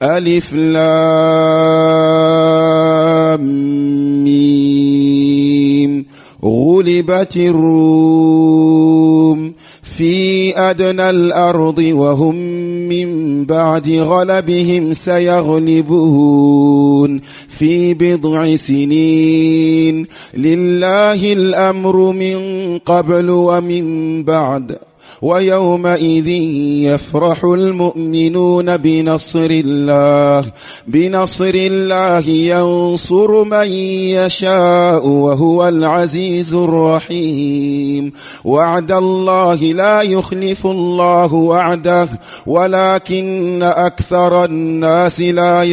ألف لام ميم. غلبت الروم في أدنى الأرض وهم من بعد غلبهم سيغلبون في بضع سنين. لله الأمر من قبل ومن بعد ويومئذ يفرح المؤمنون بنصر الله ينصر من يشاء وهو العزيز الرحيم. وعد الله لا يخلف الله وعده ولكن أكثر الناس لا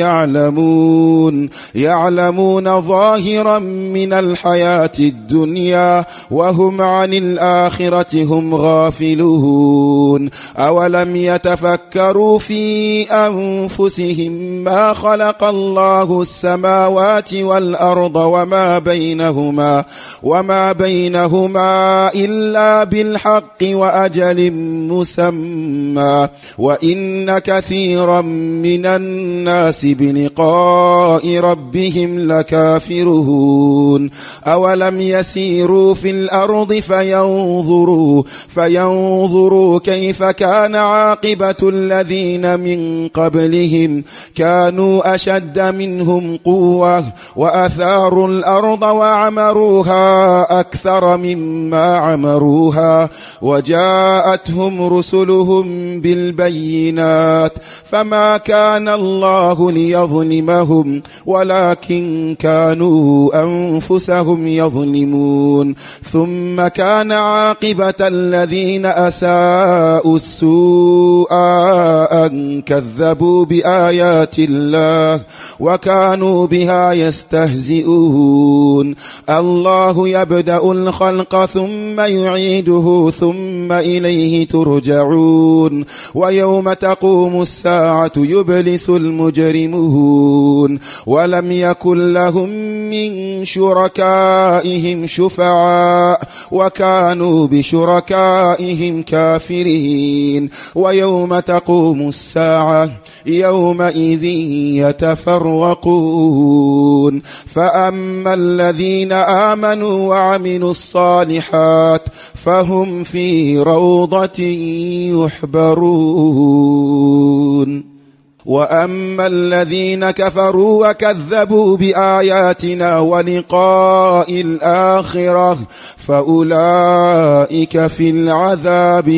يعلمون ظاهرا من الحياة الدنيا وهم عن الآخرة هم غافلون. أولم يتفكروا في أنفسهم ما خلق الله السماوات والأرض وما بينهما إلا بالحق وأجل مسمى وإن كثيرا من الناس بلقاء ربهم لكافرون. أولم يسيروا في الأرض فينظروا كيف كان عاقبة الذين من قبلهم كانوا أشد منهم قوة وأثاروا الأرض وعمروها أكثر مما عمروها وجاءتهم رسلهم بالبينات فما كان الله ليظلمهم ولكن كانوا أنفسهم يظلمون. ثم كان عاقبة الذين أساءوا السوء أن كذبوا بآيات الله وكانوا بها يستهزئون. الله يبدأ الخلق ثم يعيده ثم إليه ترجعون. ويوم تقوم الساعة يبلس المجرمون ولم يكن لهم من شركائهم شفعاء وكانوا بشركائهم كافرين. ويوم تقوم الساعة يومئذ يتفرقون. فأما الذين آمنوا وعملوا الصالحات فهم في روضة يحبرون. وأما الذين كفروا وكذبوا بآياتنا ولقاء الآخرة فأولئك في العذاب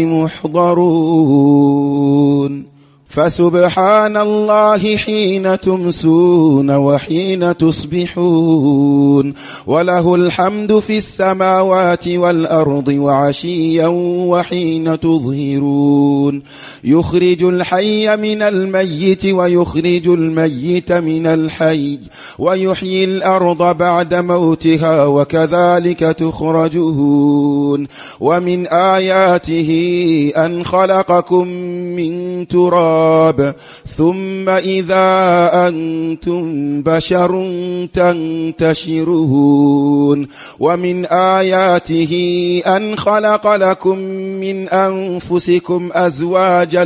محضرون. فسبحان الله حين تمسون وحين تصبحون وله الحمد في السماوات والأرض وعشيا وحين تظهرون. يخرج الحي من الميت ويخرج الميت من الحي ويحيي الأرض بعد موتها وكذلك تخرجون. ومن آياته أن خلقكم من تراب ثم إذا أنتم بشر تنتشرون. ومن آياته أن خلق لكم من أنفسكم أزواجا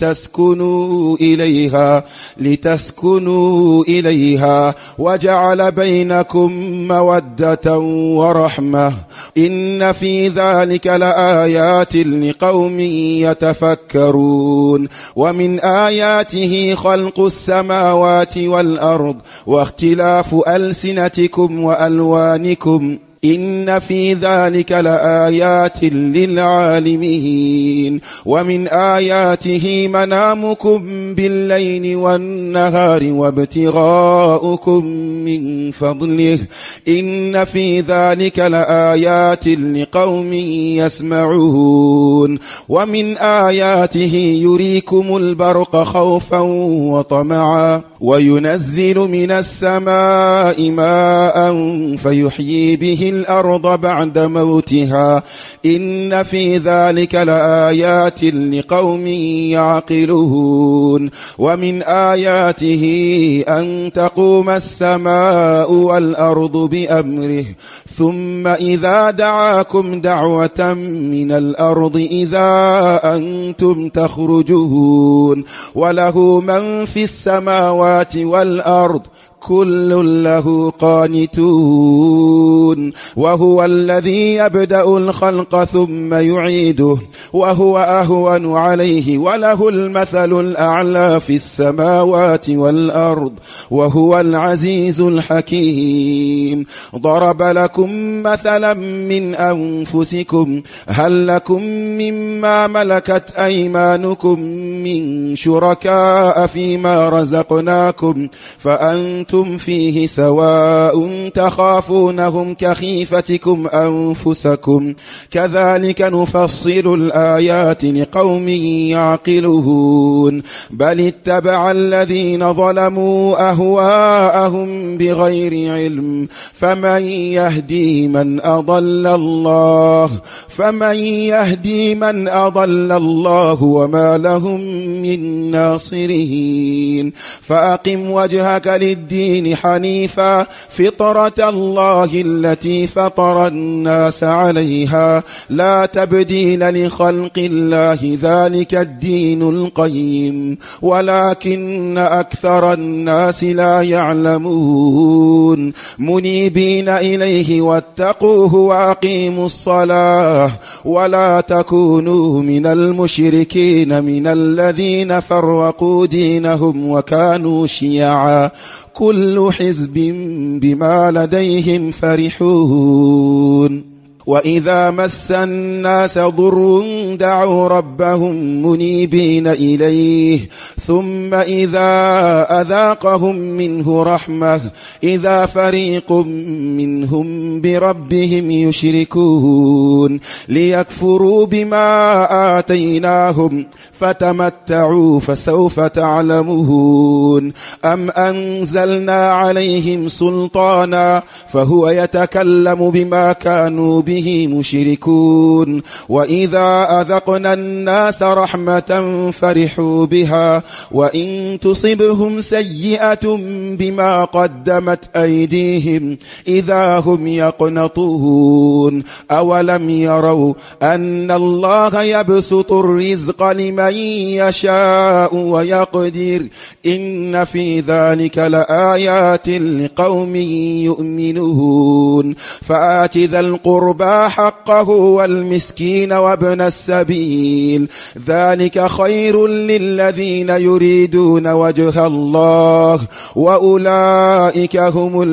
لتسكنوا إليها وجعل بينكم مودة ورحمة إن في ذلك لآيات لقوم يتفكرون. ومن آياته خلق السماوات والأرض واختلاف ألسنتكم وألوانكم إن في ذلك لآيات للعالمين. ومن آياته منامكم بالليل والنهار وابتغاؤكم من فضله إن في ذلك لآيات لقوم يسمعون. ومن آياته يريكم البرق خوفا وطمعا وينزل من السماء ماء فيحيي به الأرض بعد موتها إن في ذلك لآيات لقوم يعقلون ومن آياته أن تقوم السماء والأرض بأمره ثم إذا دعاكم دعوة من الأرض إذا أنتم تخرجون وله من في السماوات والأرض كل له قانتون وهو الذي يبدأ الخلق ثم يعيده وهو أهون عليه وله المثل الأعلى في السماوات والأرض وهو العزيز الحكيم ضرب لكم مثلا من أنفسكم هل لكم مما ملكت أيمانكم من شركاء فيما رزقناكم فأنتم فيه سواء تخافونهم كخيفتكم أنفسكم كذلك نفصل الآيات لقوم يعقلون بل اتبع الذين ظلموا أهواءهم بغير علم فمن يهدي من أضل الله وما لهم من ناصرين فأقم وجهك للدين حنيفا فطرة الله التي فطر الناس عليها لا تبديل لخلق الله ذلك الدين القيم ولكن أكثر الناس لا يعلمون منيبين إليه واتقوه وأقيموا الصلاة ولا تكونوا من المشركين من الذين فرقوا دينهم وكانوا شيعا كل حزب بما لديهم فرحون وإذا مس الناس ضر دعوا ربهم منيبين إليه ثم إذا أذاقهم منه رحمة إذا فريق منهم بربهم يشركون ليكفروا بما آتيناهم فتمتعوا فسوف تعلمون أم أنزلنا عليهم سلطانا فهو يتكلم بما كانوا به مشركون وإذا أذقنا الناس رحمة فرحوا بها وإن تصبهم سيئة بما قدمت أيديهم إذا هم يقنطون أولم يروا أن الله يبسط الرزق لمن يشاء ويقدر إن في ذلك لآيات لقوم يؤمنون فآت ذا القربى حقه والمسكين وابن السبيل ذلك خير للذين يريدون وجه الله وأولئك هم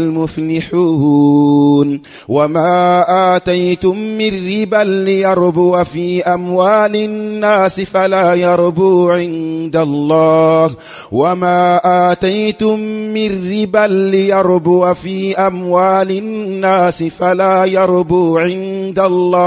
المفلحون وما آتيتم من ربا ليربو في أموال الناس فلا يربو عند الله وما آتيتم من ربا ليربو في أموال الناس فلا يربو عند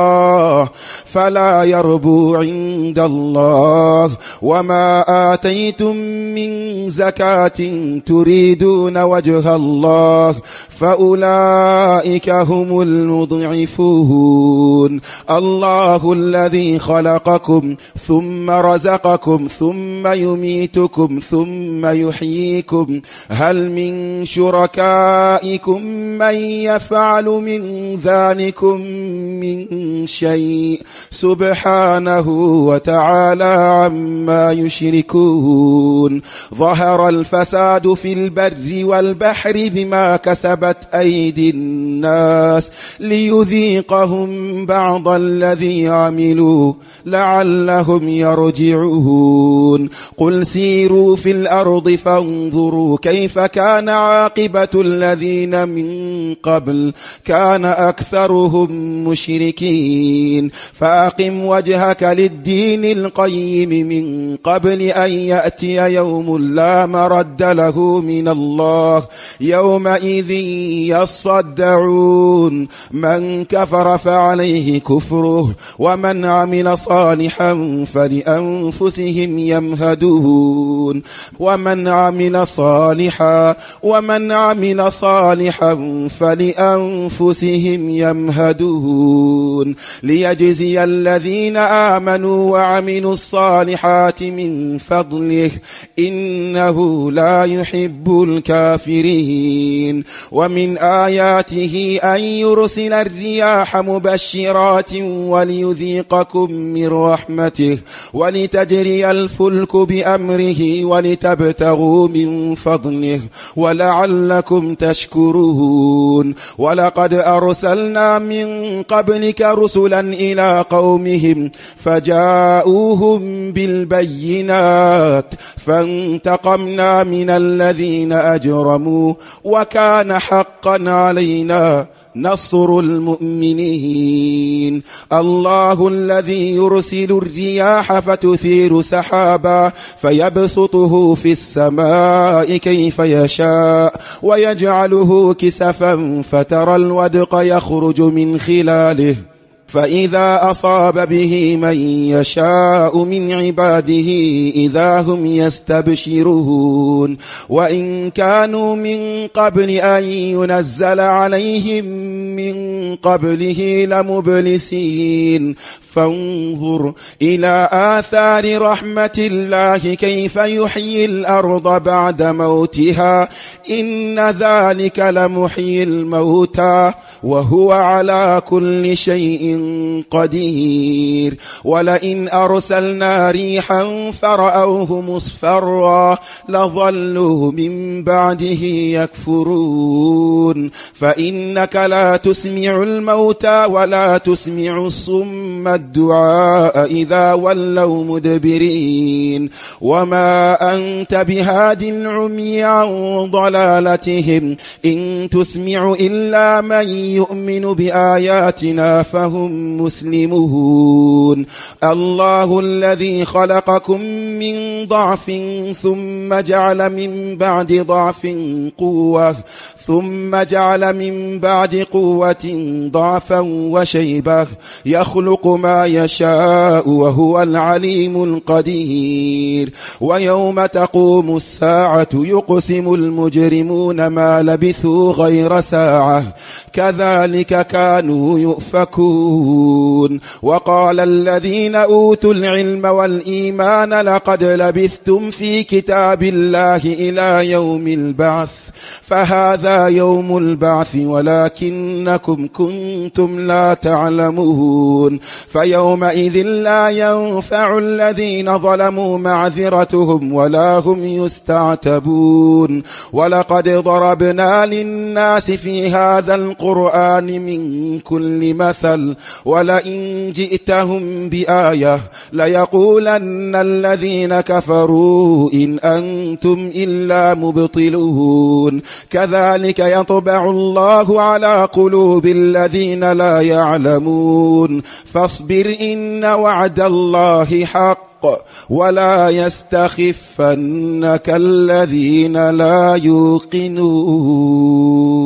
الله وما آتيتم من زكاة تريدون وجه الله فأولئك هم المضعفون الله الذي خلقكم ثم رزقكم ثم يميتكم ثم يحييكم هل من شركائكم من يفعل من ذلكم من شيء سبحانه وتعالى عما يشركون ظهر الفساد في البر والبحر بما كسبت أيدي الناس ليذيقهم بعض الذي عملوا لعلهم يرجعون قل سيروا في الأرض فانظروا كيف كان عاقبة الذين من قبل كان أكثرهم مشركين فأقم وجهك للدين القيم من قبل أن يأتي يوم لا مرد له من الله يومئذ يصدعون من كفر فعليه كفره ومن عمل صالحا فلأنفسهم يمهدون ومن عمل صالحا فلأنفسهم يمهدون ليجزي الذين آمنوا وعملوا الصالحات من فضله إنه لا يحب الكافرين ومن آياته أن يرسل الرياح مبشرات وليذيقكم من رحمته ولتجري الفلك بأمره ولتبتغوا من فضله ولعلكم تشكرون ولقد أرسلنا من قبلك رسلا إلى قومهم فجاءوهم بالبينات فانتقمنا من الذين أجرموا وكان حقا علينا نصر المؤمنين الله الذي يرسل الرياح فتثير سحابا فيبسطه في السماء كيف يشاء ويجعله كسفا فترى الودق يخرج من خلاله فإذا أصاب به من يشاء من عباده إذا هم يستبشرون وإن كانوا من قبل أن ينزل عليهم من قبله لمبلسين فانظر إلى آثار رحمة الله كيف يحيي الأرض بعد موتها إن ذلك لمحيي الموتى وهو على كل شيء قدير ولئن أرسلنا ريحا فرأوه مصفرا لظلوا من بعده يكفرون فإنك لا تسمع الموتى ولا تسمع الصم الدعاء إذا ولوا مدبرين وما أنت بهاد العمي عن ضلالتهم إن تسمع إلا من يؤمن بآياتنا فهم مسلمون الله الذي خلقكم من ضعف ثم جعل من بعد ضعف قوة ثم جعل من بعد قوة ضعفا وشيبة يخلق ما يشاء وهو العليم القدير ويوم تقوم الساعة يقسم المجرمون ما لبثوا غير ساعة كذلك كانوا يؤفكون وقال الذين أوتوا العلم والإيمان لقد لبثتم في كتاب الله إلى يوم البعث فهذا يوم البعث ولكنكم كنتم لا تعلمون فيومئذ لا ينفع الذين ظلموا معذرتهم ولا هم يستعتبون ولقد ضربنا للناس في هذا القرآن من كل مثل ولئن جئتهم بآية ليقولن الذين كفروا إن أنتم إلا مبطلون كذلك يطبع الله على قلوب الذين لا يعلمون فاصبر إن وعد الله حق ولا يستخفنك الذين لا يوقنون